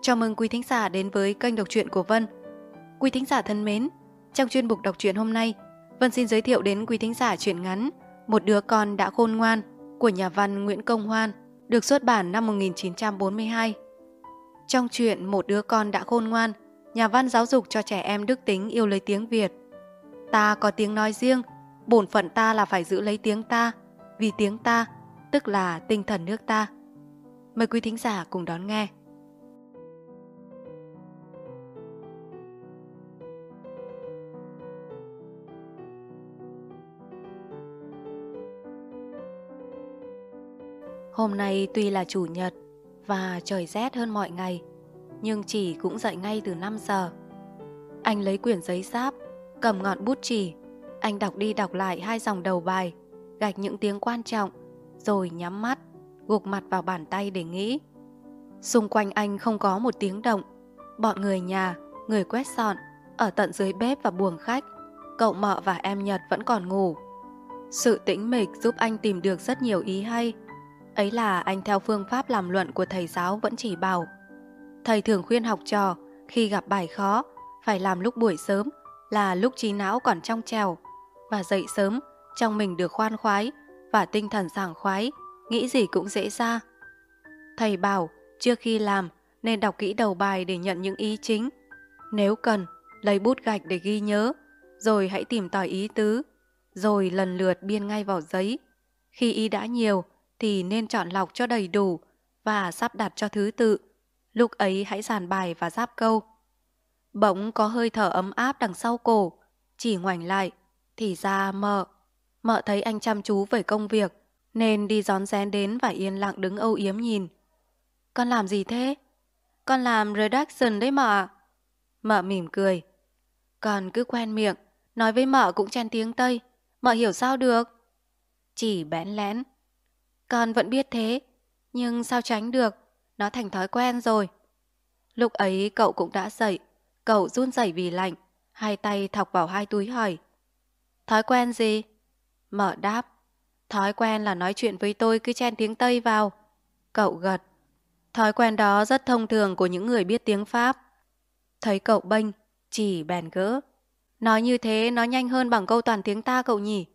Chào mừng quý thính giả đến với kênh đọc truyện của Vân. Quý thính giả thân mến, trong chuyên mục đọc truyện hôm nay, Vân xin giới thiệu đến quý thính giả truyện ngắn Một đứa con đã khôn ngoan của nhà văn Nguyễn Công Hoan, được xuất bản năm 1942. Trong truyện Một đứa con đã khôn ngoan, nhà văn giáo dục cho trẻ em đức tính yêu lấy tiếng Việt. Ta có tiếng nói riêng, bổn phận ta là phải giữ lấy tiếng ta, vì tiếng ta, tức là tinh thần nước ta. Mời quý thính giả cùng đón nghe. Hôm nay tuy là chủ nhật và trời rét hơn mọi ngày, nhưng Chỉ cũng dậy ngay từ 5 giờ. Anh lấy quyển giấy sáp, cầm ngọn bút chì, anh đọc đi đọc lại 2 dòng đầu bài, gạch những tiếng quan trọng, rồi nhắm mắt, gục mặt vào bàn tay để nghĩ. Xung quanh anh không có một tiếng động. Bọn người nhà, người quét dọn, ở tận dưới bếp và buồng khách, cậu Mợ và em Nhật vẫn còn ngủ. Sự tĩnh mịch giúp anh tìm được rất nhiều ý hay. Ấy là anh theo phương pháp làm luận của thầy giáo vẫn chỉ bảo. Thầy thường khuyên học trò khi gặp bài khó phải làm lúc buổi sớm, là lúc trí não còn trong trèo, và dậy sớm trong mình được khoan khoái và tinh thần sảng khoái, nghĩ gì cũng dễ ra. Thầy bảo trước khi làm nên đọc kỹ đầu bài để nhận những ý chính. Nếu cần, lấy bút gạch để ghi nhớ, rồi hãy tìm tòi ý tứ, rồi lần lượt biên ngay vào giấy. Khi ý đã nhiều thì nên chọn lọc cho đầy đủ và sắp đặt cho thứ tự. Lúc ấy hãy dàn bài và giáp câu. Bỗng có hơi thở ấm áp đằng sau cổ. Chỉ ngoảnh lại thì ra Mợ thấy anh chăm chú về công việc nên đi rón rén đến và yên lặng đứng âu yếm nhìn. Con làm gì thế? Con làm redaction đấy Mợ ạ. Mợ mỉm cười. Con cứ quen miệng, nói với Mợ cũng chen tiếng Tây, Mợ hiểu sao được? Chỉ bẽn lẽn. Con vẫn biết thế, nhưng sao tránh được, nó thành thói quen rồi. Lúc ấy cậu cũng đã dậy, cậu run rẩy vì lạnh, hai tay thọc vào hai túi hỏi. Thói quen gì? Mợ đáp. Thói quen là nói chuyện với tôi cứ chen tiếng Tây vào. Cậu gật. Thói quen đó rất thông thường của những người biết tiếng Pháp. Thấy cậu bênh, Chỉ bèn gỡ. Nói như thế nó nhanh hơn bằng câu toàn tiếng ta cậu nhỉ?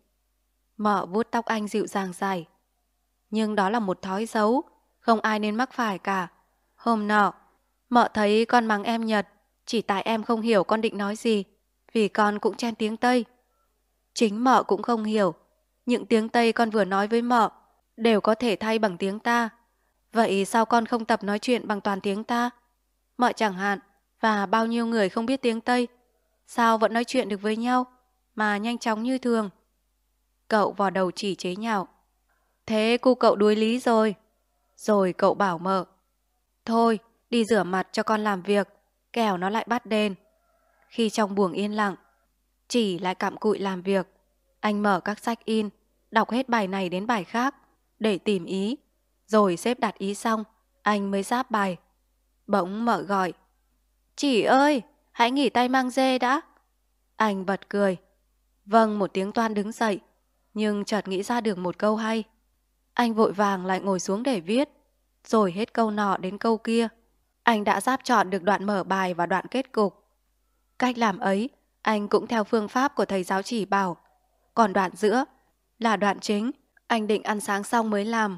Mợ vuốt tóc anh dịu dàng dài. Nhưng đó là một thói xấu, không ai nên mắc phải cả. Hôm nọ, Mợ thấy con mắng em Nhật, chỉ tại em không hiểu con định nói gì, vì con cũng chen tiếng Tây. Chính Mợ cũng không hiểu, những tiếng Tây con vừa nói với Mợ đều có thể thay bằng tiếng ta. Vậy sao con không tập nói chuyện bằng toàn tiếng ta? Mợ chẳng hạn, và bao nhiêu người không biết tiếng Tây, sao vẫn nói chuyện được với nhau, mà nhanh chóng như thường? Cậu vò đầu Chỉ chế nhạo. Thế cu cậu đuối lý rồi. Rồi cậu bảo Mợ. Thôi, đi rửa mặt cho con làm việc, kẻo nó lại bắt đền. Khi trong buồng yên lặng, Chỉ lại cặm cụi làm việc. Anh mở các sách in, đọc hết bài này đến bài khác, để tìm ý. Rồi xếp đặt ý xong, anh mới ráp bài. Bỗng Mợ gọi. Chỉ ơi, hãy nghỉ tay mang dê đã. Anh bật cười. Vâng, một tiếng toan đứng dậy, nhưng chợt nghĩ ra được một câu hay. Anh vội vàng lại ngồi xuống để viết. Rồi hết câu nọ đến câu kia, anh đã ráp chọn được đoạn mở bài và đoạn kết cục. Cách làm ấy, anh cũng theo phương pháp của thầy giáo chỉ bảo. Còn đoạn giữa là đoạn chính, anh định ăn sáng xong mới làm.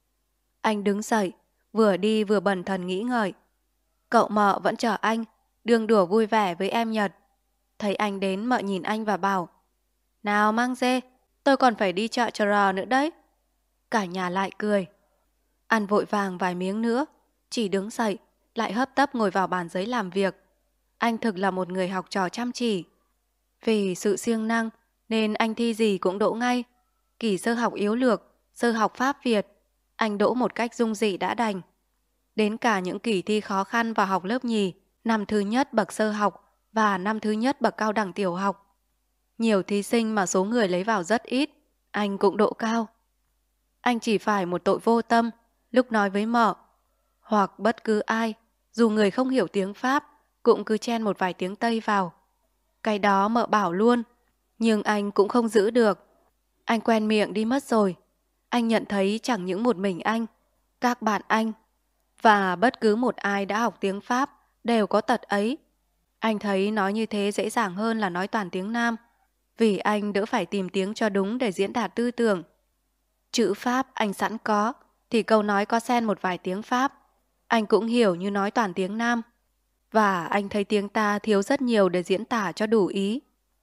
Anh đứng dậy, vừa đi vừa bần thần nghĩ ngợi. Cậu Mợ vẫn chờ anh, đương đùa vui vẻ với em Nhật. Thấy anh đến, Mợ nhìn anh và bảo. Nào mang dê, tôi còn phải đi chợ Trờ nữa đấy. Cả nhà lại cười. Ăn vội vàng vài miếng nữa, Chỉ đứng dậy, lại hấp tấp ngồi vào bàn giấy làm việc. Anh thực là một người học trò chăm chỉ. Vì sự siêng năng nên anh thi gì cũng đỗ ngay. Kỳ sơ học yếu lược, sơ học Pháp Việt, anh đỗ một cách dung dị đã đành. Đến cả những kỳ thi khó khăn vào học lớp nhì, năm thứ nhất bậc sơ học và năm thứ nhất bậc cao đẳng tiểu học. Nhiều thí sinh mà số người lấy vào rất ít, anh cũng đỗ cao. Anh chỉ phải một tội vô tâm, lúc nói với Mợ, hoặc bất cứ ai, dù người không hiểu tiếng Pháp, cũng cứ chen một vài tiếng Tây vào. Cái đó Mợ bảo luôn, nhưng anh cũng không giữ được. Anh quen miệng đi mất rồi. Anh nhận thấy chẳng những một mình anh, các bạn anh, Và bất cứ một ai đã học tiếng Pháp đều có tật ấy. Anh thấy nói như thế dễ dàng hơn là nói toàn tiếng Nam, vì anh đỡ phải tìm tiếng cho đúng để diễn đạt tư tưởng. Chữ Pháp anh sẵn có, thì câu nói có xen một vài tiếng Pháp. Anh cũng hiểu như nói toàn tiếng Nam. Và anh thấy tiếng ta thiếu rất nhiều để diễn tả cho đủ ý.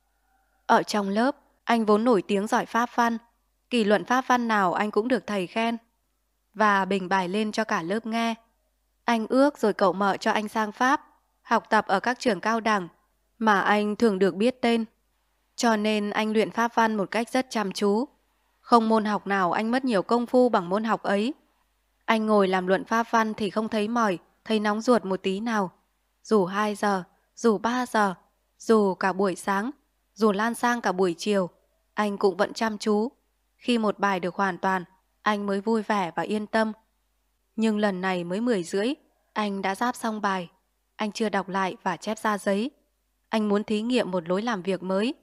Ở trong lớp, anh vốn nổi tiếng giỏi Pháp văn. Kỳ luận Pháp văn nào anh cũng được thầy khen. Và bình bài lên cho cả lớp nghe. Anh ước rồi cậu mợ cho anh sang Pháp, học tập ở các trường cao đẳng, mà anh thường được biết tên. Cho nên anh luyện Pháp văn một cách rất chăm chú. Không môn học nào anh mất nhiều công phu bằng môn học ấy. Anh ngồi làm luận Pháp văn thì không thấy mỏi, thấy nóng ruột một tí nào. Dù 2 giờ, dù 3 giờ, dù cả buổi sáng, dù lan sang cả buổi chiều, anh cũng vẫn chăm chú. Khi một bài được hoàn toàn, anh mới vui vẻ và yên tâm. Nhưng lần này mới 10 rưỡi, anh đã ráp xong bài. Anh chưa đọc lại và chép ra giấy. Anh muốn thí nghiệm một lối làm việc mới.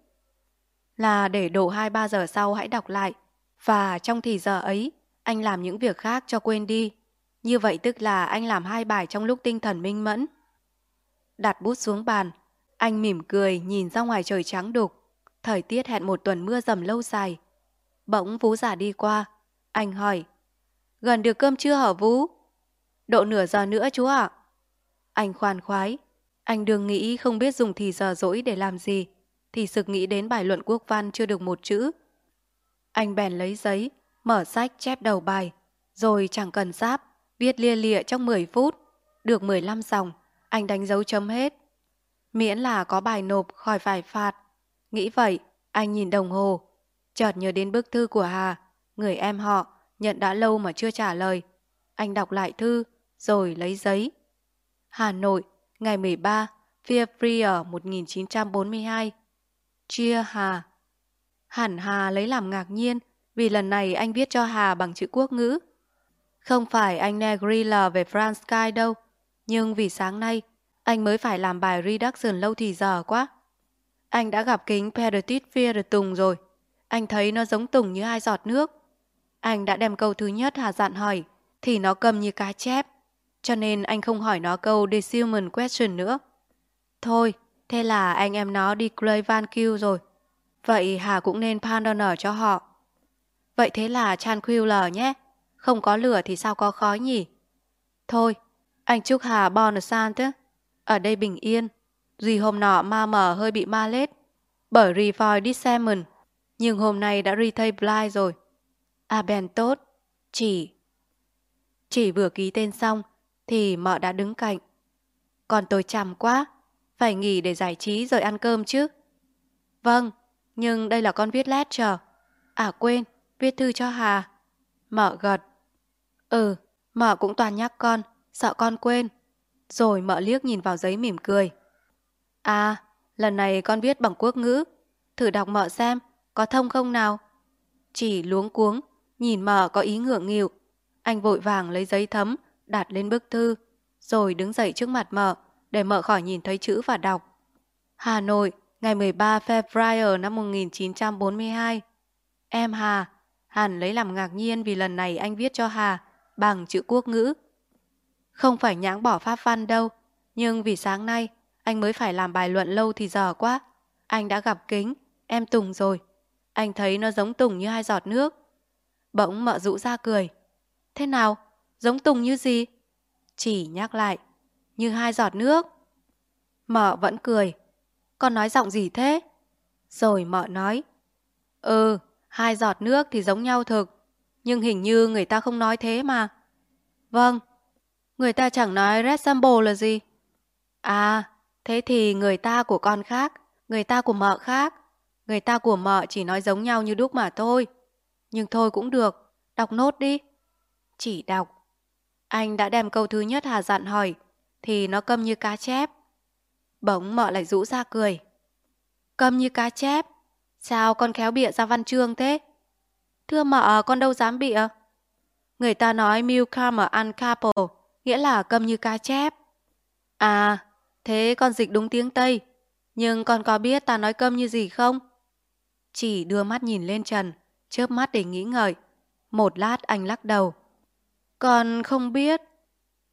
Là để độ 2-3 giờ sau hãy đọc lại. Và trong thì giờ ấy, anh làm những việc khác cho quên đi. Như vậy tức là anh làm 2 bài trong lúc tinh thần minh mẫn. Đặt bút xuống bàn, anh mỉm cười nhìn ra ngoài trời trắng đục. Thời tiết hẹn một tuần mưa dầm lâu dài. Bỗng Vú già đi qua. Anh hỏi, gần được cơm chưa hả Vú? Độ nửa giờ nữa chú ạ. Anh khoan khoái. Anh đừng nghĩ không biết dùng thì giờ rỗi để làm gì, thì sực nghĩ đến bài luận quốc văn chưa được một chữ. Anh bèn lấy giấy, mở sách chép đầu bài, rồi chẳng cần sáp, viết lia lịa trong 10 phút. Được 15 dòng, anh đánh dấu chấm hết. Miễn là có bài nộp khỏi phải phạt. Nghĩ vậy, anh nhìn đồng hồ. Chợt nhớ đến bức thư của Hà, người em họ, nhận đã lâu mà chưa trả lời. Anh đọc lại thư, rồi lấy giấy. Hà Nội, ngày 13, February 1942. Chia Hà. Hẳn Hà lấy làm ngạc nhiên vì lần này anh viết cho Hà bằng chữ quốc ngữ. Không phải anh Negrilla về France Sky đâu, nhưng vì sáng nay anh mới phải làm bài reduction lâu thì giờ quá. Anh đã gặp kính Petit Fier Tùng rồi. Anh thấy nó giống Tùng như 2 giọt nước. Anh đã đem câu thứ nhất Hà dặn hỏi, thì nó cầm như cá chép. Cho nên anh không hỏi nó câu Decimal Question nữa. Thôi, thế là anh em nó đi Clay Van Q rồi. Vậy Hà cũng nên Pandoner cho họ. Vậy thế là Tranquiller nhé. Không có lửa thì sao có khói nhỉ? Thôi, anh chúc Hà Bonne ở đây bình yên. Duy hôm nọ ma mở hơi bị ma lết bởi Revoid Dissemen, nhưng hôm nay đã retake blind rồi. À bèn tốt. Chỉ vừa ký tên xong thì mợ đã đứng cạnh. Còn tôi chằm quá, phải nghỉ để giải trí rồi ăn cơm chứ. Vâng, nhưng đây là con viết lecture. À quên, viết thư cho Hà. Mợ gật. Ừ, mợ cũng toàn nhắc con, sợ con quên. Rồi mợ liếc nhìn vào giấy mỉm cười. À, lần này con viết bằng quốc ngữ. Thử đọc mợ xem, có thông không nào? Chỉ luống cuống, nhìn mợ có ý ngượng nghịu. Anh vội vàng lấy giấy thấm, đặt lên bức thư, rồi đứng dậy trước mặt mợ, để mợ khỏi nhìn thấy chữ và đọc. Hà Nội, ngày 13 February năm 1942. Em Hà. Hẳn lấy làm ngạc nhiên vì lần này anh viết cho Hà bằng chữ quốc ngữ. Không phải nhãng bỏ Pháp văn đâu, nhưng vì sáng nay anh mới phải làm bài luận lâu thì giờ quá. Anh đã gặp kính, em Tùng rồi. Anh thấy nó giống Tùng như 2 giọt nước. Bỗng mợ rũ ra cười. Thế nào? Giống Tùng như gì? Chỉ nhắc lại. Như 2 giọt nước. Mợ vẫn cười. Con nói giọng gì thế? Rồi mợ nói. 2 giọt nước thì giống nhau thực. Nhưng hình như người ta không nói thế mà. Vâng. Người ta chẳng nói resemble là gì. À, thế thì người ta của con khác, người ta của mợ khác. Người ta của mợ chỉ nói giống nhau như đúc mà thôi. Nhưng thôi cũng được, đọc nốt đi. Chỉ đọc. Anh đã đem câu thứ nhất Hà dặn hỏi, thì nó câm như cá chép. Bỗng mợ lại rũ ra cười. Câm như cá chép? Sao con khéo bịa ra văn chương thế? Thưa mợ, con đâu dám bịa. Người ta nói newcomer uncapable, nghĩa là câm như cá chép. À, thế con dịch đúng tiếng Tây. Nhưng con có biết ta nói câm như gì không? Chỉ đưa mắt nhìn lên trần, chớp mắt để nghĩ ngợi. Một lát anh lắc đầu. Con không biết.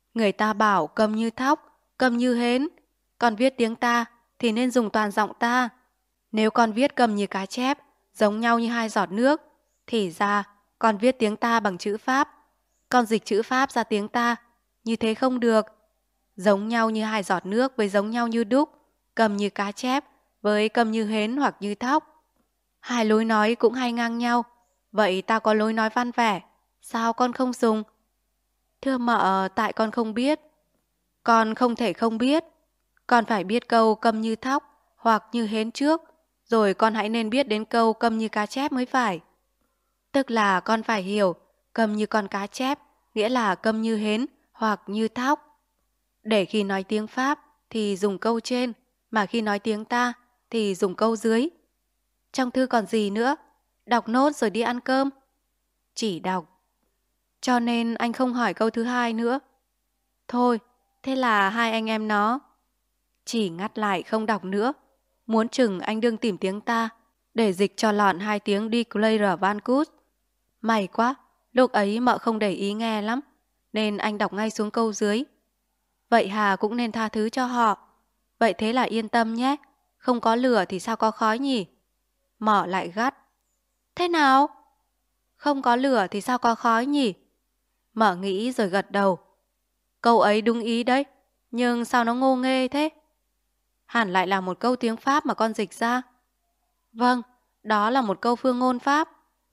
Người ta bảo câm như thóc, câm như hến. Con viết tiếng ta thì nên dùng toàn giọng ta. Nếu con viết câm như cá chép, giống nhau như hai giọt nước, thì ra con viết tiếng ta bằng chữ Pháp. Con dịch chữ Pháp ra tiếng ta, như thế không được. Giống nhau như hai giọt nước với giống nhau như đúc, câm như cá chép với câm như hến hoặc như thóc. Hai lối nói cũng hay ngang nhau. Vậy ta có lối nói văn vẻ, sao con không dùng? Thưa mợ, tại con không biết. Con không thể không biết. Con phải biết câu câm như thóc hoặc như hến trước, rồi con hãy nên biết đến câu câm như cá chép mới phải. Tức là con phải hiểu câm như con cá chép, nghĩa là câm như hến hoặc như thóc. Để khi nói tiếng Pháp thì dùng câu trên, mà khi nói tiếng ta thì dùng câu dưới. Trong thư còn gì nữa? Đọc nốt rồi đi ăn cơm. Chỉ đọc. Cho nên anh không hỏi câu thứ hai nữa. Thôi, thế là hai anh em nó. Chỉ ngắt lại không đọc nữa. Muốn chừng anh đương tìm tiếng ta để dịch cho lọn hai tiếng đi Claire Van Cus. May quá, lúc ấy mợ không để ý nghe lắm, nên anh đọc ngay xuống câu dưới. Vậy Hà cũng nên tha thứ cho họ. Vậy thế là yên tâm nhé. Không có lửa thì sao có khói nhỉ? Mợ lại gắt. Thế nào? Không có lửa thì sao có khói nhỉ? Mợ nghĩ rồi gật đầu. Câu ấy đúng ý đấy, nhưng sao nó ngô nghê thế? Hẳn lại là một câu tiếng Pháp mà con dịch ra. Vâng, đó là một câu phương ngôn Pháp.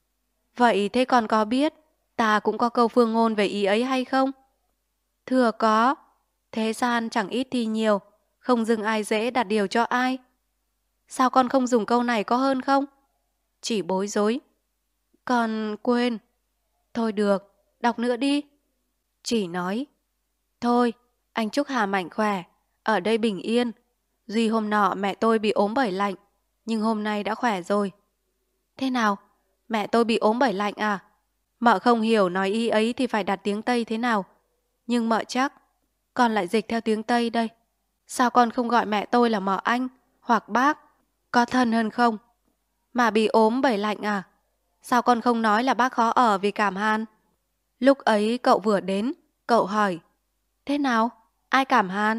Vậy thế con có biết ta cũng có câu phương ngôn về ý ấy hay không? Thưa có. Thế gian chẳng ít thì nhiều, không dừng ai dễ đặt điều cho ai. Sao con không dùng câu này có hơn không? Chỉ bối rối. Con quên. Thôi được, đọc nữa đi. Chỉ nói. Thôi, anh chúc Hà mạnh khỏe, ở đây bình yên. Duy hôm nọ mẹ tôi bị ốm bởi lạnh, nhưng hôm nay đã khỏe rồi. Thế nào? Mẹ tôi bị ốm bởi lạnh à? Mợ không hiểu nói ý ấy thì phải đặt tiếng Tây thế nào. Nhưng mợ chắc, con lại dịch theo tiếng Tây đây. Sao con không gọi mẹ tôi là mợ anh hoặc bác? Có thân hơn không? Mà bị ốm bởi lạnh à? Sao con không nói là bác khó ở vì cảm hàn? Lúc ấy cậu vừa đến, cậu hỏi. Thế nào? Ai cảm hàn?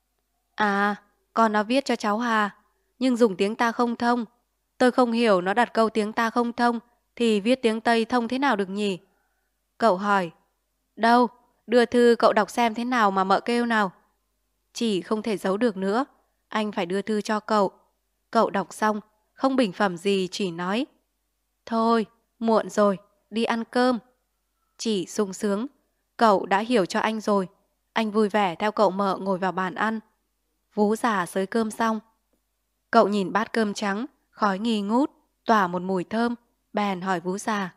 À, con nó viết cho cháu Hà, nhưng dùng tiếng ta không thông. Tôi không hiểu nó đặt câu tiếng ta không thông, thì viết tiếng Tây thông thế nào được nhỉ? Cậu hỏi. Đâu, đưa thư cậu đọc xem thế nào mà mợ kêu nào. Chỉ không thể giấu được nữa, anh phải đưa thư cho cậu. Cậu đọc xong, không bình phẩm gì chỉ nói. Thôi, muộn rồi, đi ăn cơm. Chỉ sung sướng, cậu đã hiểu cho anh rồi. Anh vui vẻ theo cậu mợ ngồi vào bàn ăn. Vú già xới cơm xong. Cậu nhìn bát cơm trắng, khói nghi ngút, tỏa một mùi thơm, bèn hỏi vú già.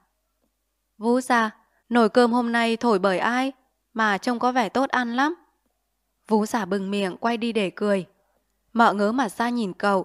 Vú già, nồi cơm hôm nay thổi bởi ai, mà trông có vẻ tốt ăn lắm. Vú già bừng miệng quay đi để cười. Mợ ngớ mặt ra nhìn cậu.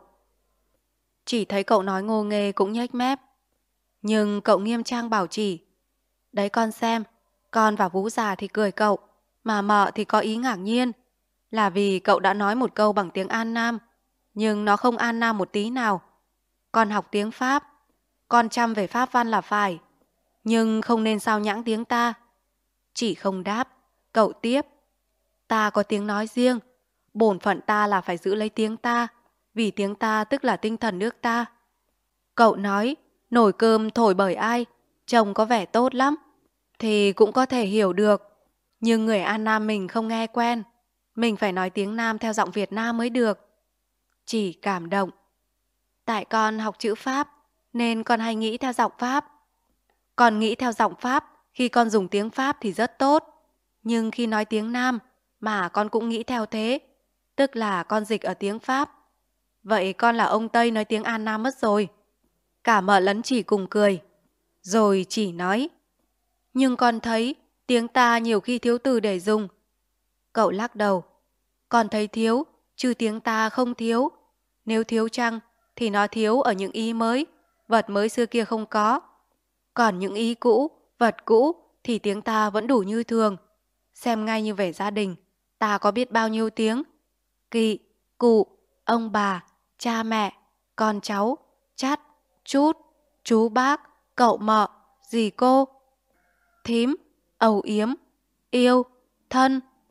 Chỉ thấy cậu nói ngô nghê cũng nhếch mép. Nhưng cậu nghiêm trang bảo chỉ. Đấy con xem, con và vú già thì cười cậu, mà mợ thì có ý ngạc nhiên. Là vì cậu đã nói một câu bằng tiếng An Nam, nhưng nó không An Nam một tí nào. Con học tiếng Pháp, con chăm về Pháp văn là phải, nhưng không nên sao nhãng tiếng ta. Chỉ không đáp, cậu tiếp. Ta có tiếng nói riêng, bổn phận ta là phải giữ lấy tiếng ta, vì tiếng ta tức là tinh thần nước ta. Cậu nói, nồi cơm thổi bởi ai, trông có vẻ tốt lắm, thì cũng có thể hiểu được. Nhưng người An Nam mình không nghe quen, mình phải nói tiếng Nam theo giọng Việt Nam mới được. Chỉ cảm động. Tại con học chữ Pháp, nên con hay nghĩ theo giọng Pháp. Con nghĩ theo giọng Pháp, khi con dùng tiếng Pháp thì rất tốt. Nhưng khi nói tiếng Nam, mà con cũng nghĩ theo thế. Tức là con dịch ở tiếng Pháp. Vậy con là ông Tây nói tiếng An Nam mất rồi. Cả mợ lẫn chỉ cùng cười. Rồi chỉ nói. Nhưng con thấy tiếng ta nhiều khi thiếu từ để dùng. Cậu lắc đầu. Con thấy thiếu, chứ tiếng ta không thiếu. Nếu thiếu chăng, thì nó thiếu ở những ý mới, vật mới xưa kia không có. Còn những ý cũ, vật cũ, thì tiếng ta vẫn đủ như thường. Xem ngay như về gia đình, ta có biết bao nhiêu tiếng. Kỵ, cụ, ông bà, cha mẹ, con cháu, chắt, chút, chú bác, cậu mợ, dì cô, thím, ầu yếm, yêu, thân,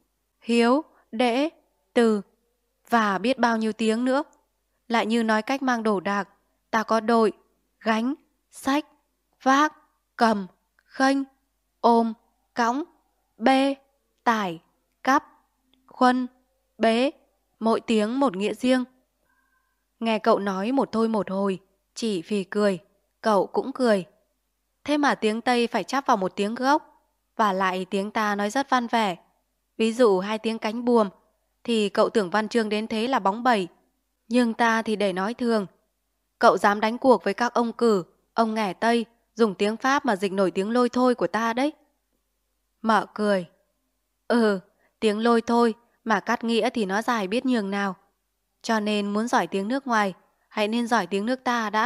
hiếu, đễ, từ và biết bao nhiêu tiếng nữa. Lại như nói cách mang đồ đạc, ta có đội, gánh, xách, vác, cầm, khênh, ôm, cõng, bê, tải, cắp, khuân, bế, mỗi tiếng một nghĩa riêng. Nghe cậu nói một thôi một hồi, chỉ phì cười, cậu cũng cười. Thế mà tiếng Tây phải chắp vào một tiếng gốc, và lại tiếng ta nói rất văn vẻ. Ví dụ hai tiếng cánh buồm, thì cậu tưởng văn chương đến thế là bóng bẩy, nhưng ta thì để nói thường. Cậu dám đánh cuộc với các ông Cử, ông Nghẻ Tây, dùng tiếng Pháp mà dịch nổi tiếng lôi thôi của ta đấy. Mợ cười. Tiếng lôi thôi mà cắt nghĩa thì nó dài biết nhường nào. Cho nên muốn giỏi tiếng nước ngoài, hãy nên giỏi tiếng nước ta đã.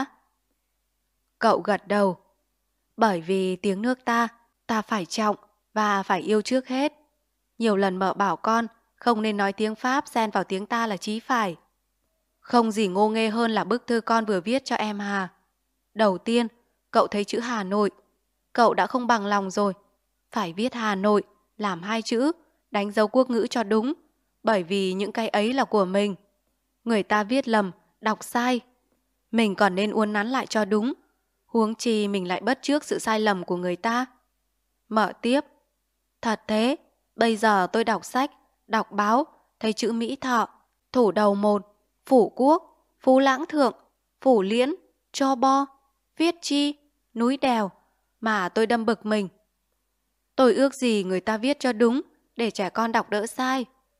Cậu gật đầu. Bởi vì tiếng nước ta phải trọng và phải yêu trước hết. Nhiều lần mợ bảo con không nên nói tiếng Pháp xen vào tiếng ta là chí phải. Không gì ngô nghê hơn là bức thư con vừa viết cho em Hà. Đầu tiên, cậu thấy chữ Hà Nội. Cậu đã không bằng lòng rồi. Phải viết Hà Nội, làm hai chữ, đánh dấu quốc ngữ cho đúng. Bởi vì những cái ấy là của mình. Người ta viết lầm, đọc sai. Mình còn nên uốn nắn lại cho đúng. Huống chi mình lại bắt chước sự sai lầm của người ta. Mở tiếp. Thật thế, bây giờ tôi đọc sách, đọc báo, thấy chữ Mỹ Thọ, thủ đầu một, Phủ Quốc, Phú Lãng Thượng, Phủ Liễn, Cho Bo, Viết Chi, Núi Đèo, mà tôi đâm bực mình. Tôi ước gì người ta viết cho đúng, để trẻ con đọc đỡ sai.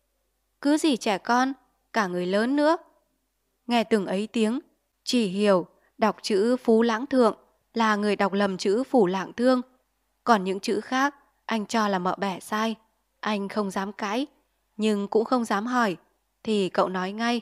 Cứ gì trẻ con, cả người lớn nữa. Nghe từng ấy tiếng, chỉ hiểu đọc chữ Phú Lãng Thượng là người đọc lầm chữ Phủ Lạng Thương. Còn những chữ khác, anh cho là mợ bẻ sai. Anh không dám cãi, nhưng cũng không dám hỏi, thì cậu nói ngay.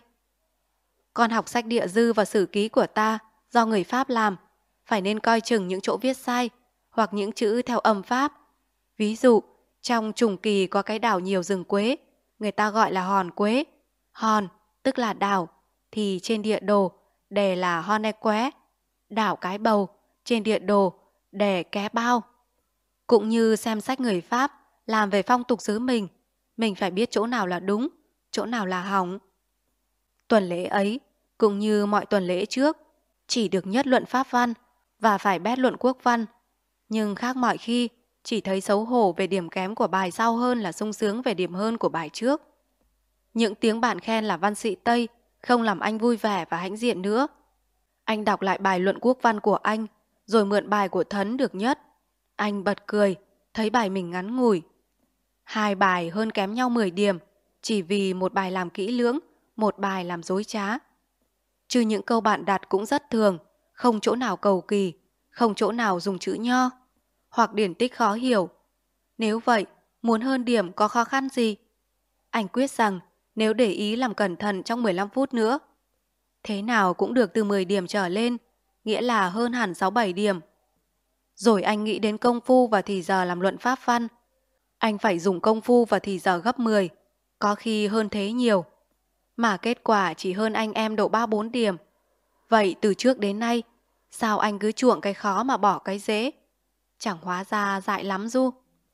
Con học sách địa dư và sử ký của ta do người Pháp làm, phải nên coi chừng những chỗ viết sai hoặc những chữ theo âm Pháp. Ví dụ, trong Trùng Kỳ có cái đảo nhiều rừng quế, người ta gọi là hòn quế. Hòn tức là đảo, thì trên địa đồ đề là Hòn Qué. Đảo Cái Bầu, trên địa đồ đề Ké Bao. Cũng như xem sách người Pháp làm về phong tục xứ mình phải biết chỗ nào là đúng, chỗ nào là hỏng. Tuần lễ ấy, cũng như mọi tuần lễ trước, chỉ được nhất luận Pháp văn và phải bét luận quốc văn. Nhưng khác mọi khi, chỉ thấy xấu hổ về điểm kém của bài sau hơn là sung sướng về điểm hơn của bài trước. Những tiếng bạn khen là văn sĩ Tây không làm anh vui vẻ và hãnh diện nữa. Anh đọc lại bài luận quốc văn của anh, rồi mượn bài của Thấn được nhất. Anh bật cười, thấy bài mình ngắn ngủi. Hai bài hơn kém nhau 10 điểm, chỉ vì một bài làm kỹ lưỡng, một bài làm dối trá. Chứ những câu bạn đặt cũng rất thường, không chỗ nào cầu kỳ, không chỗ nào dùng chữ nho, hoặc điển tích khó hiểu. Nếu vậy, muốn hơn điểm có khó khăn gì? Anh quyết rằng nếu để ý làm cẩn thận trong 15 phút nữa, thế nào cũng được từ 10 điểm trở lên, nghĩa là hơn hẳn 6-7 điểm. Rồi anh nghĩ đến công phu và thì giờ làm luận pháp văn. Anh phải dùng công phu và thì giờ gấp 10, có khi hơn thế nhiều. Mà kết quả chỉ hơn anh em độ 3-4 điểm. Vậy từ trước đến nay, sao anh cứ chuộng cái khó mà bỏ cái dễ? Chẳng hóa ra dại lắm Du.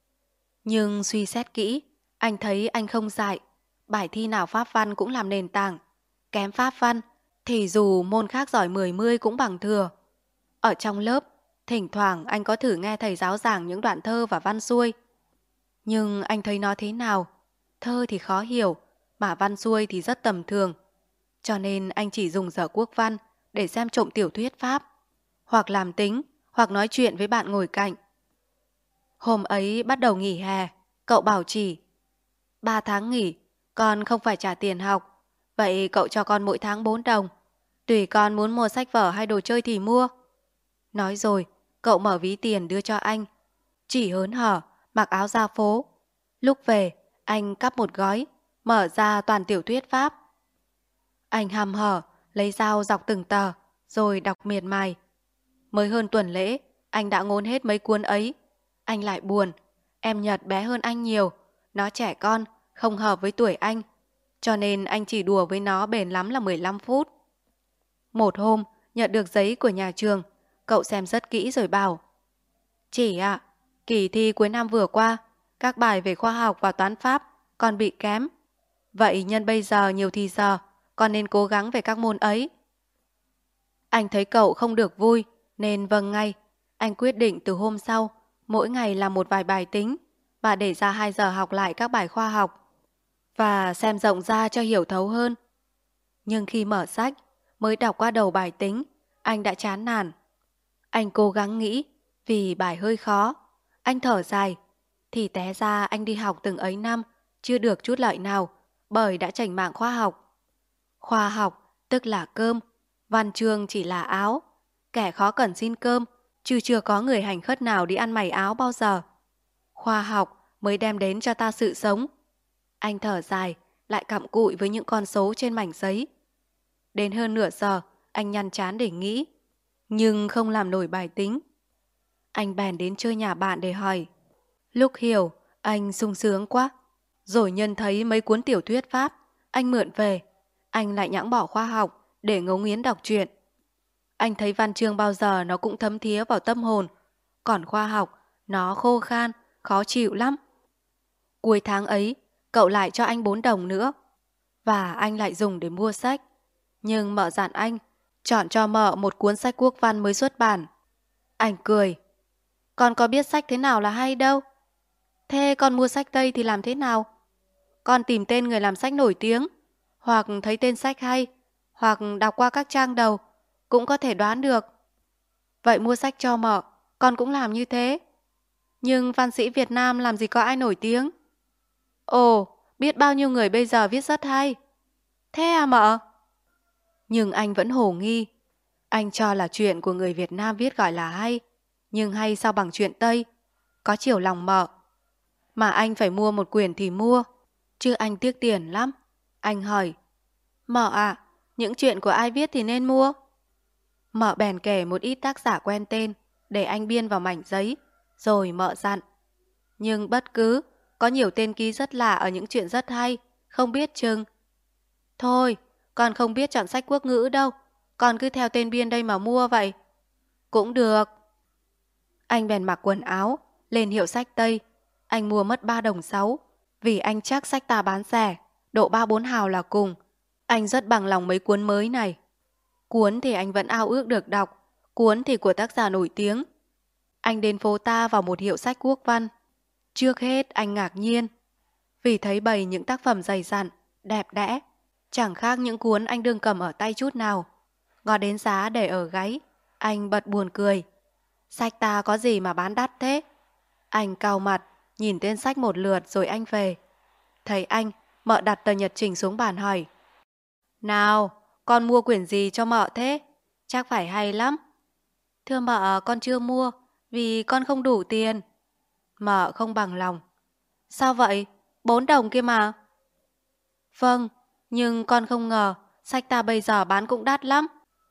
Nhưng suy xét kỹ, anh thấy anh không dại. Bài thi nào pháp văn cũng làm nền tảng. Kém pháp văn thì dù môn khác giỏi 10 cũng bằng thừa. Ở trong lớp, thỉnh thoảng anh có thử nghe thầy giáo giảng những đoạn thơ và văn xuôi. Nhưng anh thấy nó thế nào? Thơ thì khó hiểu, mà văn xuôi thì rất tầm thường. Cho nên anh chỉ dùng dở quốc văn để xem trộm tiểu thuyết Pháp, hoặc làm tính, hoặc nói chuyện với bạn ngồi cạnh. Hôm ấy bắt đầu nghỉ hè, cậu bảo chỉ 3 tháng nghỉ, con không phải trả tiền học. Vậy cậu cho con mỗi tháng 4 đồng. Tùy con muốn mua sách vở hay đồ chơi thì mua. Nói rồi, cậu mở ví tiền đưa cho anh. Chỉ hớn hở, mặc áo ra phố. Lúc về, anh cắp một gói, mở ra toàn tiểu thuyết Pháp. Anh hăm hở, lấy dao dọc từng tờ, rồi đọc miệt mài. Mới hơn tuần lễ, anh đã ngốn hết mấy cuốn ấy. Anh lại buồn, em Nhật bé hơn anh nhiều, nó trẻ con, không hợp với tuổi anh. Cho nên anh chỉ đùa với nó bền lắm là 15 phút. Một hôm, nhận được giấy của nhà trường, cậu xem rất kỹ rồi bảo: Chị ạ, kỳ thi cuối năm vừa qua, các bài về khoa học và toán Pháp con bị kém. Vậy nhân bây giờ nhiều thì giờ, con nên cố gắng về các môn ấy. Anh thấy cậu không được vui, nên vâng ngay. Anh quyết định từ hôm sau, mỗi ngày làm một vài bài tính và để ra 2 giờ học lại các bài khoa học và xem rộng ra cho hiểu thấu hơn. Nhưng khi mở sách, mới đọc qua đầu bài tính, anh đã chán nản. Anh cố gắng nghĩ, vì bài hơi khó. Anh thở dài, thì té ra anh đi học từng ấy năm, chưa được chút lợi nào, bởi đã chảnh mảng khoa học. Khoa học tức là cơm, văn chương chỉ là áo. Kẻ khó cần xin cơm, chứ chưa có người hành khất nào đi ăn mày áo bao giờ. Khoa học mới đem đến cho ta sự sống. Anh thở dài, lại cặm cụi với những con số trên mảnh giấy. Đến hơn nửa giờ, anh nhăn chán để nghĩ, nhưng không làm nổi bài tính. Anh bèn đến chơi nhà bạn để hỏi. Lúc hiểu, anh sung sướng quá. Rồi nhân thấy mấy cuốn tiểu thuyết Pháp, anh mượn về. Anh lại nhãng bỏ khoa học để ngấu nghiến đọc truyện. Anh thấy văn chương bao giờ nó cũng thấm thía vào tâm hồn. Còn khoa học, nó khô khan, khó chịu lắm. Cuối tháng ấy, cậu lại cho anh 4 đồng nữa. Và anh lại dùng để mua sách. Nhưng mợ dặn anh, chọn cho mợ một cuốn sách quốc văn mới xuất bản. Anh cười. Con có biết sách thế nào là hay đâu. Thế con mua sách Tây thì làm thế nào? Con tìm tên người làm sách nổi tiếng, hoặc thấy tên sách hay, hoặc đọc qua các trang đầu, cũng có thể đoán được. Vậy mua sách cho mợ, con cũng làm như thế. Nhưng văn sĩ Việt Nam làm gì có ai nổi tiếng. Ồ, biết bao nhiêu người bây giờ viết rất hay. Thế à mợ? Nhưng anh vẫn hồ nghi. Anh cho là chuyện của người Việt Nam viết gọi là hay, nhưng hay sao bằng chuyện Tây? Có chiều lòng mợ. Mà anh phải mua một quyển thì mua, chứ anh tiếc tiền lắm. Anh hỏi, mợ ạ, những chuyện của ai viết thì nên mua? Mợ bèn kể một ít tác giả quen tên, để anh biên vào mảnh giấy, rồi mợ dặn. Nhưng bất cứ, có nhiều tên ký rất lạ ở những chuyện rất hay, không biết chừng. Thôi, con không biết chọn sách quốc ngữ đâu, con cứ theo tên biên đây mà mua vậy. Cũng được. Anh bèn mặc quần áo, lên hiệu sách Tây. Anh mua mất 3 đồng 6, vì anh chắc sách ta bán rẻ, độ 3-4 hào là cùng. Anh rất bằng lòng mấy cuốn mới này. Cuốn thì anh vẫn ao ước được đọc, cuốn thì của tác giả nổi tiếng. Anh đến phố ta vào một hiệu sách quốc văn. Trước hết anh ngạc nhiên, vì thấy bày những tác phẩm dày dặn, đẹp đẽ, chẳng khác những cuốn anh đương cầm ở tay chút nào. Ngó đến giá để ở gáy, anh bật buồn cười. Sách ta có gì mà bán đắt thế? Anh cau mặt, nhìn tên sách một lượt rồi anh về. Thấy anh, mợ đặt tờ nhật trình xuống bàn hỏi. Nào, con mua quyển gì cho mợ thế? Chắc phải hay lắm. Thưa mợ, con chưa mua, vì con không đủ tiền. Mợ không bằng lòng. Sao vậy? 4 đồng kia mà. Vâng, nhưng con không ngờ sách ta bây giờ bán cũng đắt lắm.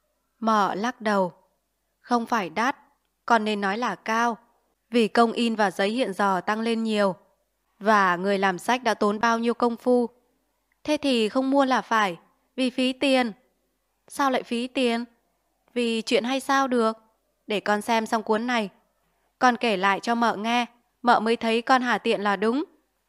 Mợ lắc đầu. Không phải đắt, con nên nói là cao. Vì công in và giấy hiện giờ tăng lên nhiều. Và người làm sách đã tốn bao nhiêu công phu. Thế thì không mua là phải, vì phí tiền. Sao lại phí tiền? Vì chuyện hay sao được. Để con xem xong cuốn này. Con kể lại cho mợ nghe, mợ mới thấy con hà tiện là đúng.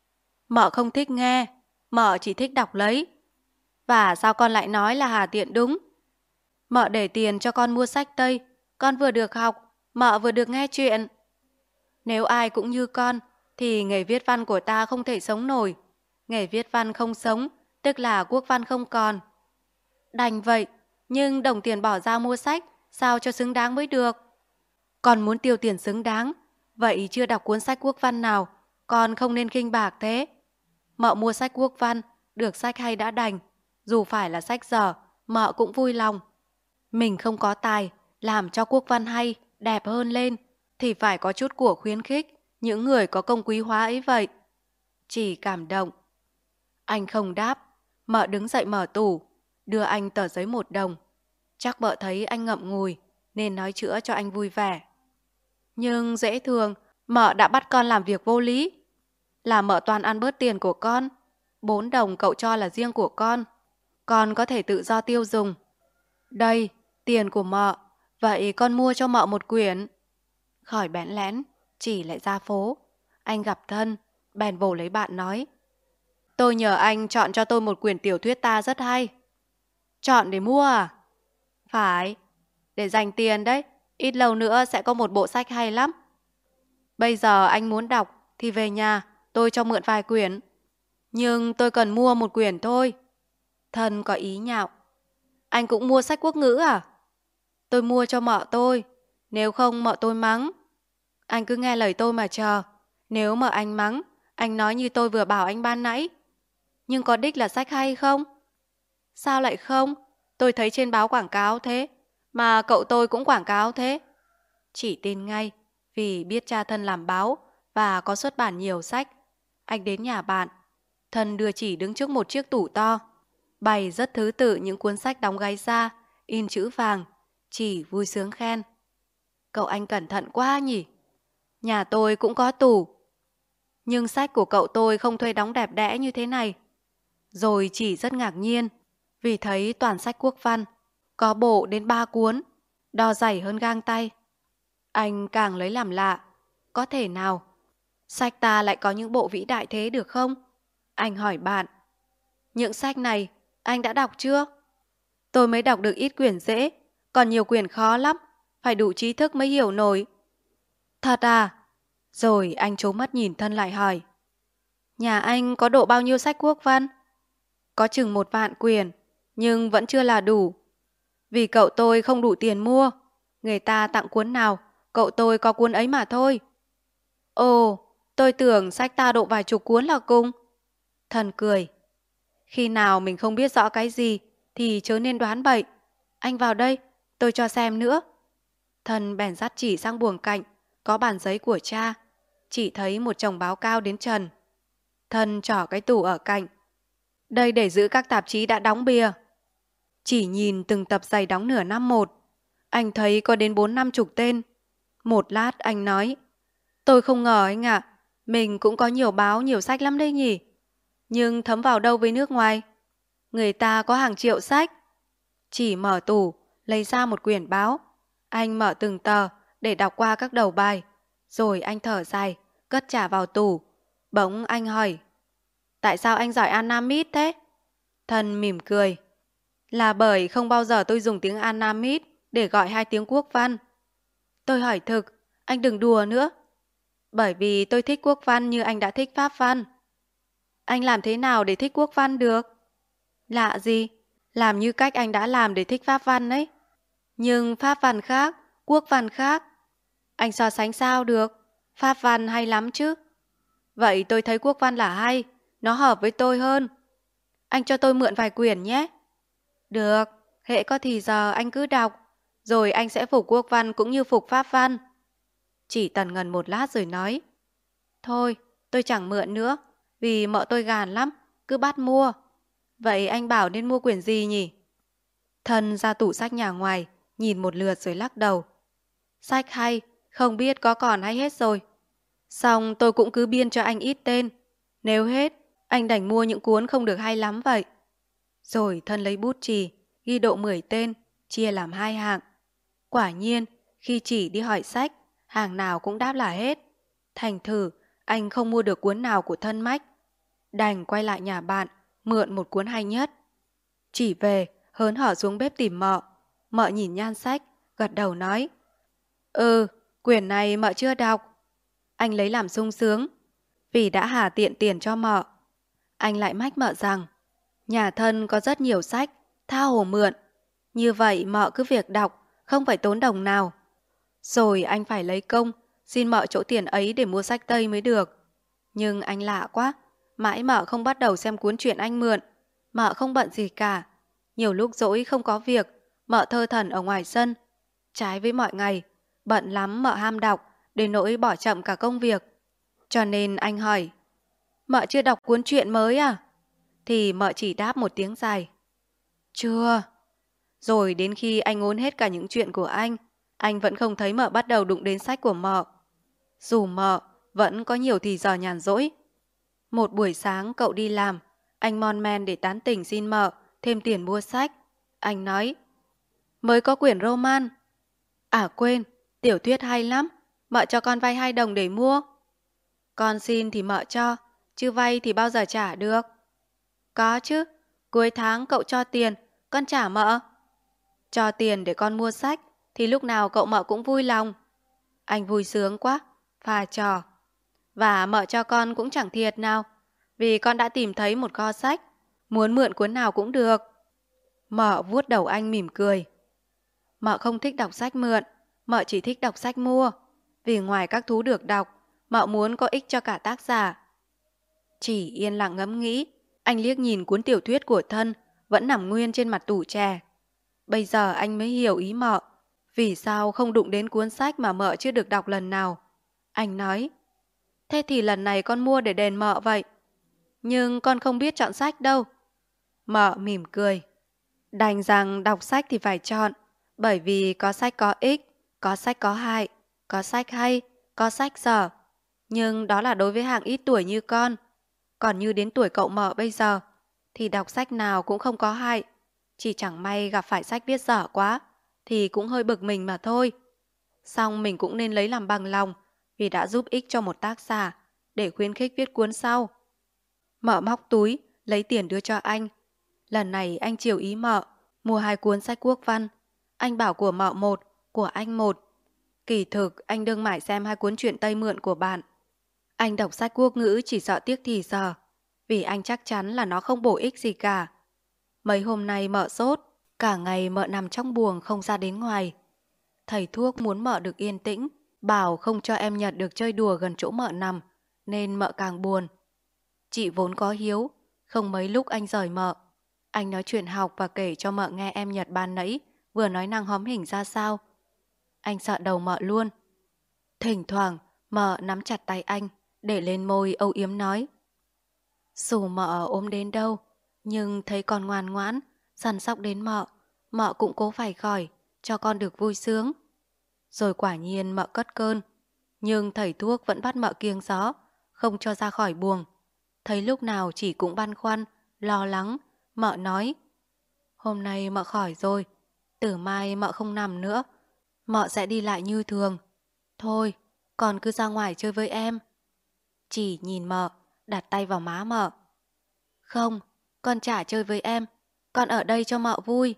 Mợ không thích nghe, mợ chỉ thích đọc lấy. Và sao con lại nói là hà tiện đúng? Mợ để tiền cho con mua sách Tây, con vừa được học, mợ vừa được nghe chuyện. Nếu ai cũng như con, thì nghề viết văn của ta không thể sống nổi. Nghề viết văn không sống, tức là quốc văn không còn. Đành vậy, nhưng đồng tiền bỏ ra mua sách, sao cho xứng đáng mới được. Con muốn tiêu tiền xứng đáng, vậy chưa đọc cuốn sách quốc văn nào, con không nên khinh bạc thế. Mợ mua sách quốc văn, được sách hay đã đành. Dù phải là sách dở, mợ cũng vui lòng. Mình không có tài, làm cho quốc văn hay, đẹp hơn lên, thì phải có chút của khuyến khích những người có công quý hóa ấy vậy. Chỉ cảm động. Anh không đáp, mợ đứng dậy mở tủ, đưa anh tờ giấy 1 đồng. Chắc mợ thấy anh ngậm ngùi, nên nói chữa cho anh vui vẻ. Nhưng dễ thương, mợ đã bắt con làm việc vô lý. Là mợ toàn ăn bớt tiền của con. 4 đồng cậu cho là riêng của con có thể tự do tiêu dùng. Đây, tiền của mợ, vậy con mua cho mợ một quyển. Khỏi bẽn lẽn, chỉ lại ra phố. Anh gặp thân, bèn vồ lấy bạn nói. Tôi nhờ anh chọn cho tôi một quyển tiểu thuyết ta rất hay. Chọn để mua à? Phải, để dành tiền đấy. Ít lâu nữa sẽ có một bộ sách hay lắm. Bây giờ anh muốn đọc thì về nhà tôi cho mượn vài quyển. Nhưng tôi cần mua một quyển thôi. Thân có ý nhạo. Anh cũng mua sách quốc ngữ à? Tôi mua cho mợ tôi. Nếu không mợ tôi mắng. Anh cứ nghe lời tôi mà chờ. Nếu mợ anh mắng, anh nói như tôi vừa bảo anh ban nãy. Nhưng có đích là sách hay không? Sao lại không? Tôi thấy trên báo quảng cáo thế. Mà cậu tôi cũng quảng cáo thế. Chỉ tin ngay vì biết cha Thân làm báo và có xuất bản nhiều sách. Anh đến nhà bạn. Thân đưa chỉ đứng trước một chiếc tủ to. Bày rất thứ tự những cuốn sách đóng gáy da, in chữ vàng. Chỉ vui sướng khen. Cậu anh cẩn thận quá nhỉ? Nhà tôi cũng có tủ. Nhưng sách của cậu tôi không thuê đóng đẹp đẽ như thế này. Rồi chỉ rất ngạc nhiên vì thấy toàn sách quốc văn. Có bộ đến 3 cuốn, đo dày hơn gang tay. Anh càng lấy làm lạ. Có thể nào sách ta lại có những bộ vĩ đại thế được không? Anh hỏi bạn. Những sách này anh đã đọc chưa? Tôi mới đọc được ít quyển dễ, còn nhiều quyển khó lắm, phải đủ trí thức mới hiểu nổi. Thật à? Rồi anh trố mắt nhìn Thân lại hỏi. Nhà anh có độ bao nhiêu sách quốc văn? Có chừng 1 vạn quyển, nhưng vẫn chưa là đủ. Vì cậu tôi không đủ tiền mua. Người ta tặng cuốn nào, cậu tôi có cuốn ấy mà thôi. Ồ, tôi tưởng sách ta độ vài chục cuốn là cùng. Thân cười. Khi nào mình không biết rõ cái gì thì chớ nên đoán bậy. Anh vào đây, tôi cho xem nữa. Thân bèn dắt chỉ sang buồng cạnh, có bàn giấy của cha. Chỉ thấy một chồng báo cao đến trần. Thân trỏ cái tủ ở cạnh. Đây để giữ các tạp chí đã đóng bìa. Chỉ nhìn từng tập dày đóng nửa năm một. Anh thấy có đến 40-50 tên. Một lát anh nói. Tôi không ngờ anh ạ. Mình cũng có nhiều báo, nhiều sách lắm đây nhỉ. Nhưng thấm vào đâu với nước ngoài? Người ta có hàng triệu sách. Chỉ mở tủ, lấy ra một quyển báo. Anh mở từng tờ để đọc qua các đầu bài. Rồi anh thở dài, cất trả vào tủ. Bỗng anh hỏi. Tại sao anh giỏi Annamite thế? Thân mỉm cười. Là bởi không bao giờ tôi dùng tiếng Annamite để gọi 2 tiếng quốc văn. Tôi hỏi thực, anh đừng đùa nữa. Bởi vì tôi thích quốc văn như anh đã thích pháp văn. Anh làm thế nào để thích quốc văn được? Lạ gì? Làm như cách anh đã làm để thích pháp văn ấy. Nhưng pháp văn khác, quốc văn khác. Anh so sánh sao được? Pháp văn hay lắm chứ. Vậy tôi thấy quốc văn là hay, nó hợp với tôi hơn. Anh cho tôi mượn vài quyển nhé. Được, hễ có thì giờ anh cứ đọc, rồi anh sẽ phục quốc văn cũng như phục pháp văn. Chỉ tần ngần một lát rồi nói. Thôi, tôi chẳng mượn nữa, vì mợ tôi gàn lắm, cứ bắt mua. Vậy anh bảo nên mua quyển gì nhỉ? Thân ra tủ sách nhà ngoài, nhìn một lượt rồi lắc đầu. Sách hay, không biết có còn hay hết rồi. Xong tôi cũng cứ biên cho anh ít tên. Nếu hết, anh đành mua những cuốn không được hay lắm vậy. Rồi Thân lấy bút chì, ghi độ 10 tên, chia làm 2 hạng. Quả nhiên, khi chỉ đi hỏi sách, hàng nào cũng đáp là hết. Thành thử, anh không mua được cuốn nào của Thân mách. Đành quay lại nhà bạn, mượn một cuốn hay nhất. Chỉ về, hớn hở xuống bếp tìm mợ. Mợ nhìn nhan sách, gật đầu nói. Ừ, quyển này mợ chưa đọc. Anh lấy làm sung sướng, vì đã hà tiện tiền cho mợ. Anh lại mách mợ rằng, nhà Thân có rất nhiều sách, tha hồ mượn. Như vậy mợ cứ việc đọc, không phải tốn đồng nào. Rồi anh phải lấy công, xin mợ chỗ tiền ấy để mua sách Tây mới được. Nhưng anh lạ quá, mãi mợ không bắt đầu xem cuốn truyện anh mượn. Mợ không bận gì cả. Nhiều lúc rỗi không có việc, mợ thơ thẩn ở ngoài sân. Trái với mọi ngày, bận lắm mợ ham đọc, đến nỗi bỏ chậm cả công việc. Cho nên anh hỏi, mợ chưa đọc cuốn truyện mới à? Thì mợ chỉ đáp một tiếng dài. Chưa. Rồi đến khi anh ngốn hết cả những chuyện của anh vẫn không thấy mợ bắt đầu đụng đến sách của mợ. Dù mợ vẫn có nhiều thì giờ nhàn rỗi. Một buổi sáng cậu đi làm, anh mon men để tán tỉnh xin mợ thêm tiền mua sách. Anh nói, mới có quyển roman. À quên, tiểu thuyết hay lắm, mợ cho con vay 2 đồng để mua. Con xin thì mợ cho, chứ vay thì bao giờ trả được. Có chứ, cuối tháng cậu cho tiền, con trả mợ. Cho tiền để con mua sách, thì lúc nào cậu mợ cũng vui lòng. Anh vui sướng quá, pha trò. Và mợ cho con cũng chẳng thiệt nào, vì con đã tìm thấy một kho sách, muốn mượn cuốn nào cũng được. Mợ vuốt đầu anh mỉm cười. Mợ không thích đọc sách mượn, mợ chỉ thích đọc sách mua. Vì ngoài các thú được đọc, mợ muốn có ích cho cả tác giả. Chỉ yên lặng ngẫm nghĩ, anh liếc nhìn cuốn tiểu thuyết của thân vẫn nằm nguyên trên mặt tủ chè. Bây giờ anh mới hiểu ý mợ, vì sao không đụng đến cuốn sách mà mợ chưa được đọc lần nào. Anh nói, thế thì lần này con mua để đền mợ vậy. Nhưng con không biết chọn sách đâu. Mợ mỉm cười. Đành rằng đọc sách thì phải chọn, bởi vì có sách có ích, có sách có hại, có sách hay, có sách dở. Nhưng đó là đối với hạng ít tuổi như con. Còn như đến tuổi cậu mợ bây giờ, thì đọc sách nào cũng không có hại. Chỉ chẳng may gặp phải sách viết dở quá, thì cũng hơi bực mình mà thôi. Xong mình cũng nên lấy làm bằng lòng, vì đã giúp ích cho một tác giả, để khuyến khích viết cuốn sau. Mợ móc túi, lấy tiền đưa cho anh. Lần này anh chiều ý mợ, mua 2 cuốn sách quốc văn. Anh bảo của mợ 1, của anh 1. Kỳ thực anh đương mải xem 2 cuốn truyện Tây mượn của bạn. Anh đọc sách quốc ngữ chỉ sợ tiếc thì giờ, vì anh chắc chắn là nó không bổ ích gì cả. Mấy hôm nay mợ sốt, cả ngày mợ nằm trong buồng không ra đến ngoài. Thầy thuốc muốn mợ được yên tĩnh, bảo không cho em Nhật được chơi đùa gần chỗ mợ nằm, nên mợ càng buồn. Chị vốn có hiếu, không mấy lúc anh rời mợ. Anh nói chuyện học và kể cho mợ nghe em Nhật ban nãy vừa nói năng hóm hỉnh ra sao. Anh sợ đầu mợ luôn. Thỉnh thoảng mợ nắm chặt tay anh, để lên môi âu yếm nói. Dù mợ ốm đến đâu, nhưng thấy con ngoan ngoãn, săn sóc đến mợ cũng cố phải khỏi, cho con được vui sướng. Rồi quả nhiên mợ cất cơn, nhưng thầy thuốc vẫn bắt mợ kiêng gió, không cho ra khỏi buồng. Thấy lúc nào chỉ cũng băn khoăn, lo lắng, mợ nói. Hôm nay mợ khỏi rồi, từ mai mợ không nằm nữa, mợ sẽ đi lại như thường. Thôi, con cứ ra ngoài chơi với em. Chỉ nhìn mợ, đặt tay vào má mợ. Không, con chả chơi với em, con ở đây cho mợ vui.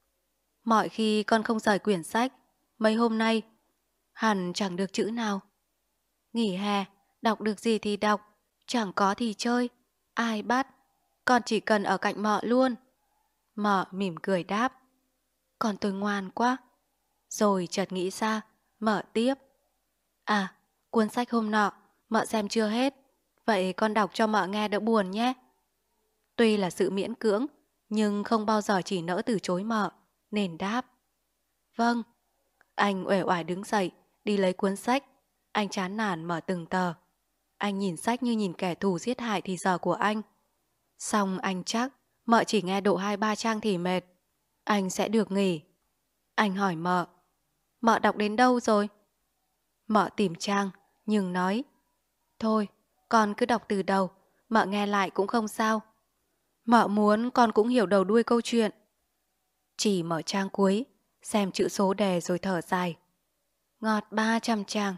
Mọi khi con không rời quyển sách, mấy hôm nay hẳn chẳng được chữ nào. Nghỉ hè, đọc được gì thì đọc, chẳng có thì chơi, ai bắt, con chỉ cần ở cạnh mợ luôn. Mợ mỉm cười đáp. Con tôi ngoan quá. Rồi chợt nghĩ ra, mợ tiếp. À, cuốn sách hôm nọ, mợ xem chưa hết, vậy con đọc cho mợ nghe đỡ buồn nhé. Tuy là sự miễn cưỡng, nhưng không bao giờ chỉ nỡ từ chối mợ, nên đáp. Vâng. Anh uể oải đứng dậy, đi lấy cuốn sách. Anh chán nản mở từng tờ. Anh nhìn sách như nhìn kẻ thù giết hại thì giờ của anh. Xong anh chắc mợ chỉ nghe độ 2-3 trang thì mệt. Anh sẽ được nghỉ. Anh hỏi mợ. Mợ đọc đến đâu rồi? Mợ tìm trang, nhưng nói. Thôi, con cứ đọc từ đầu, mợ nghe lại cũng không sao. Mợ muốn con cũng hiểu đầu đuôi câu chuyện. Chỉ mở trang cuối, xem chữ số đề rồi thở dài. Ngọt 300 trang.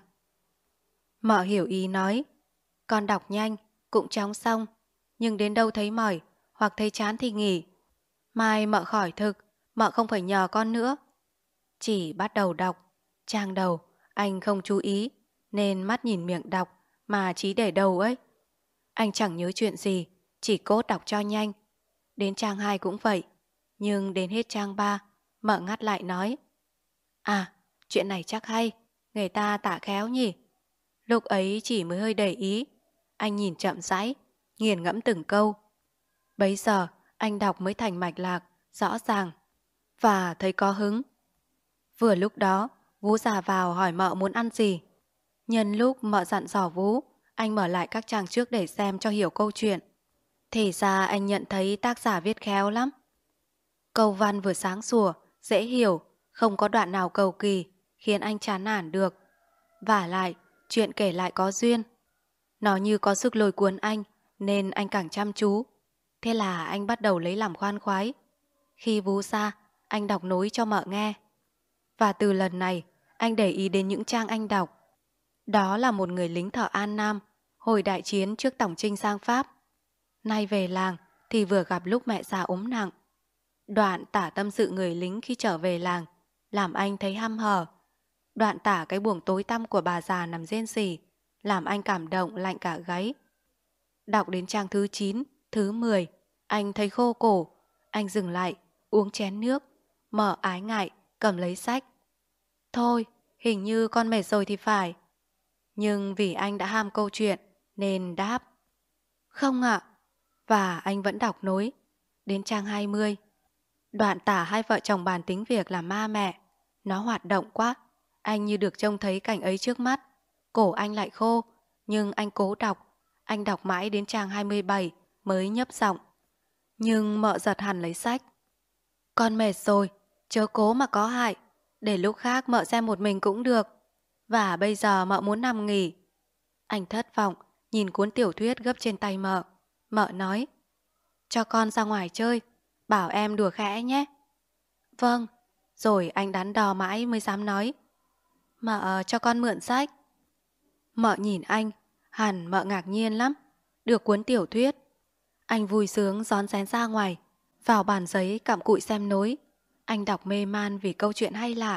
Mợ hiểu ý nói. Con đọc nhanh, cũng chóng xong, nhưng đến đâu thấy mỏi hoặc thấy chán thì nghỉ. Mai mợ khỏi thực, mợ không phải nhờ con nữa. Chỉ bắt đầu đọc, trang đầu, anh không chú ý, nên mắt nhìn miệng đọc, mà trí để đầu ấy. Anh chẳng nhớ chuyện gì, chỉ cốt đọc cho nhanh. Đến trang 2 cũng vậy, nhưng đến hết trang 3, mợ ngắt lại nói. À, chuyện này chắc hay, người ta tả khéo nhỉ. Lúc ấy chỉ mới hơi để ý, anh nhìn chậm rãi, nghiền ngẫm từng câu. Bấy giờ anh đọc mới thành mạch lạc, rõ ràng, và thấy có hứng. Vừa lúc đó, Vũ già vào hỏi mợ muốn ăn gì. Nhân lúc mợ dặn dò Vũ, anh mở lại các trang trước để xem cho hiểu câu chuyện. Thì ra anh nhận thấy tác giả viết khéo lắm. Câu văn vừa sáng sủa, dễ hiểu, không có đoạn nào cầu kỳ, khiến anh chán nản được. Vả lại, chuyện kể lại có duyên. Nó như có sức lôi cuốn anh, nên anh càng chăm chú. Thế là anh bắt đầu lấy làm khoan khoái. Khi Vũ ra, anh đọc nối cho mợ nghe. Và từ lần này, anh để ý đến những trang anh đọc. Đó là một người lính thợ An Nam, hồi đại chiến trước tổng chinh sang Pháp. Nay về làng thì vừa gặp lúc mẹ già ốm nặng. Đoạn tả tâm sự người lính khi trở về làng, làm anh thấy hăm hở. Đoạn tả cái buồng tối tăm của bà già nằm rên rỉ, làm anh cảm động lạnh cả gáy. Đọc đến trang thứ 9, thứ 10, anh thấy khô cổ. Anh dừng lại, uống chén nước, mở ái ngại, cầm lấy sách. Thôi, hình như con mệt rồi thì phải. Nhưng vì anh đã ham câu chuyện, nên đáp. Không ạ. Và anh vẫn đọc nối. Đến trang 20. Đoạn tả hai vợ chồng bàn tính việc làm ma mẹ. Nó hoạt động quá. Anh như được trông thấy cảnh ấy trước mắt. Cổ anh lại khô, nhưng anh cố đọc. Anh đọc mãi đến trang 27 mới nhấp giọng. Nhưng mợ giật hẳn lấy sách. Con mệt rồi, chớ cố mà có hại. Để lúc khác mợ xem một mình cũng được. Và bây giờ mợ muốn nằm nghỉ. Anh thất vọng, nhìn cuốn tiểu thuyết gấp trên tay mợ. Mợ nói, cho con ra ngoài chơi, bảo em đùa khẽ nhé. Vâng, rồi anh đắn đo mãi mới dám nói. Mợ cho con mượn sách. Mợ nhìn anh, hẳn mợ ngạc nhiên lắm. Được cuốn tiểu thuyết. Anh vui sướng rón rén ra ngoài, vào bàn giấy cặm cụi xem nối. Anh đọc mê man vì câu chuyện hay lạ.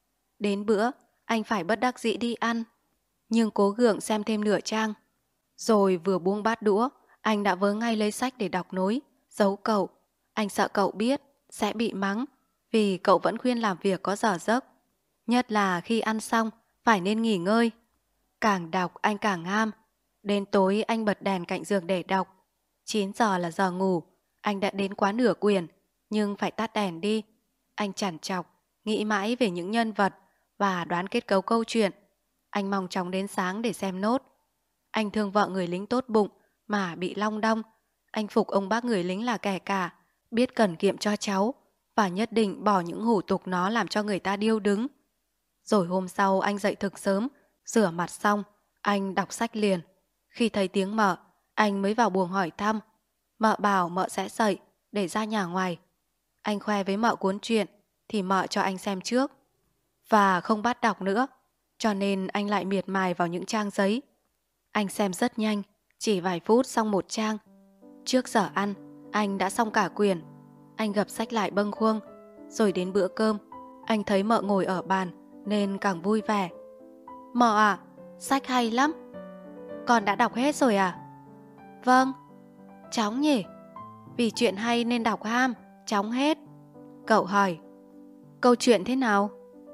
Đến bữa, anh phải bất đắc dĩ đi ăn, nhưng cố gượng xem thêm nửa trang. Rồi vừa buông bát đũa, anh đã vớ ngay lấy sách để đọc nối, giấu cậu. Anh sợ cậu biết, sẽ bị mắng, vì cậu vẫn khuyên làm việc có giờ giấc. Nhất là khi ăn xong, phải nên nghỉ ngơi. Càng đọc anh càng ham. Đến tối anh bật đèn cạnh giường để đọc. 9 giờ là giờ ngủ. Anh đã đến quá nửa quyển, nhưng phải tắt đèn đi. Anh trằn trọc, nghĩ mãi về những nhân vật và đoán kết cấu câu chuyện. Anh mong chóng đến sáng để xem nốt. Anh thương vợ người lính tốt bụng mà bị long đong. Anh phục ông bác người lính là kẻ cả, biết cần kiệm cho cháu và nhất định bỏ những hủ tục nó làm cho người ta điêu đứng. Rồi hôm sau anh dậy thực sớm, rửa mặt xong, anh đọc sách liền. Khi thấy tiếng mợ, anh mới vào buồng hỏi thăm. Mợ bảo mợ sẽ dậy để ra nhà ngoài. Anh khoe với mợ cuốn truyện thì mợ cho anh xem trước. Và không bắt đọc nữa, cho nên anh lại miệt mài vào những trang giấy. Anh xem rất nhanh, chỉ vài phút xong một trang. Trước giờ ăn, anh đã xong cả quyển. Anh gập sách lại bâng khuâng. Rồi đến bữa cơm, anh thấy mợ ngồi ở bàn nên càng vui vẻ. Mợ à, sách hay lắm. Con đã đọc hết rồi à? Vâng. Chóng nhỉ? Vì chuyện hay nên đọc ham, chóng hết. Cậu hỏi, câu chuyện thế nào?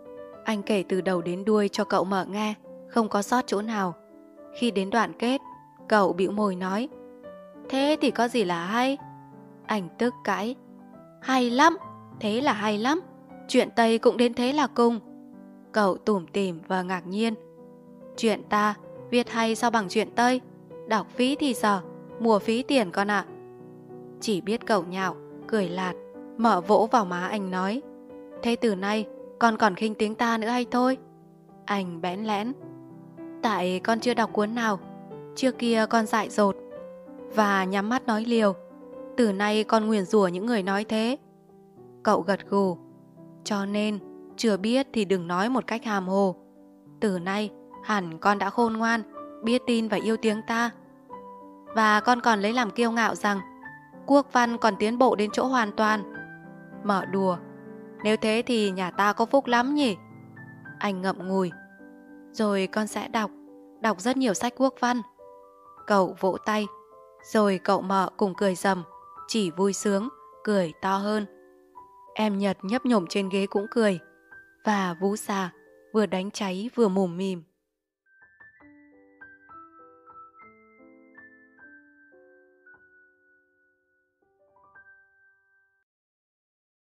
Anh kể từ đầu đến đuôi cho cậu mợ nghe, không có sót chỗ nào. Khi đến đoạn kết, cậu bĩu môi nói, thế thì có gì là hay? Anh tức cãi, hay lắm, thế là hay lắm. Chuyện Tây cũng đến thế là cùng. Cậu tủm tỉm và ngạc nhiên. Chuyện ta viết hay sao bằng chuyện Tây? Đọc phí thì giờ, mua phí tiền con ạ. Chỉ biết cậu nhạo, cười lạt. Mợ vỗ vào má anh nói, thế từ nay con còn khinh tiếng ta nữa hay thôi? Anh bẽn lẽn, tại con chưa đọc cuốn nào. Trước kia con dại dột. Và nhắm mắt nói liều, từ nay con nguyền rủa những người nói thế. Cậu gật gù, cho nên chưa biết thì đừng nói một cách hàm hồ. Từ nay hẳn con đã khôn ngoan, biết tin và yêu tiếng ta. Và con còn lấy làm kiêu ngạo rằng quốc văn còn tiến bộ đến chỗ hoàn toàn. Mở đùa, nếu thế thì nhà ta có phúc lắm nhỉ? Anh ngậm ngùi, rồi con sẽ đọc rất nhiều sách quốc văn. Cậu vỗ tay, rồi cậu mợ cùng cười rầm, chỉ vui sướng, cười to hơn. Em Nhật nhấp nhổm trên ghế cũng cười. Và Vũ Sa vừa đánh cháy vừa mồm mìm.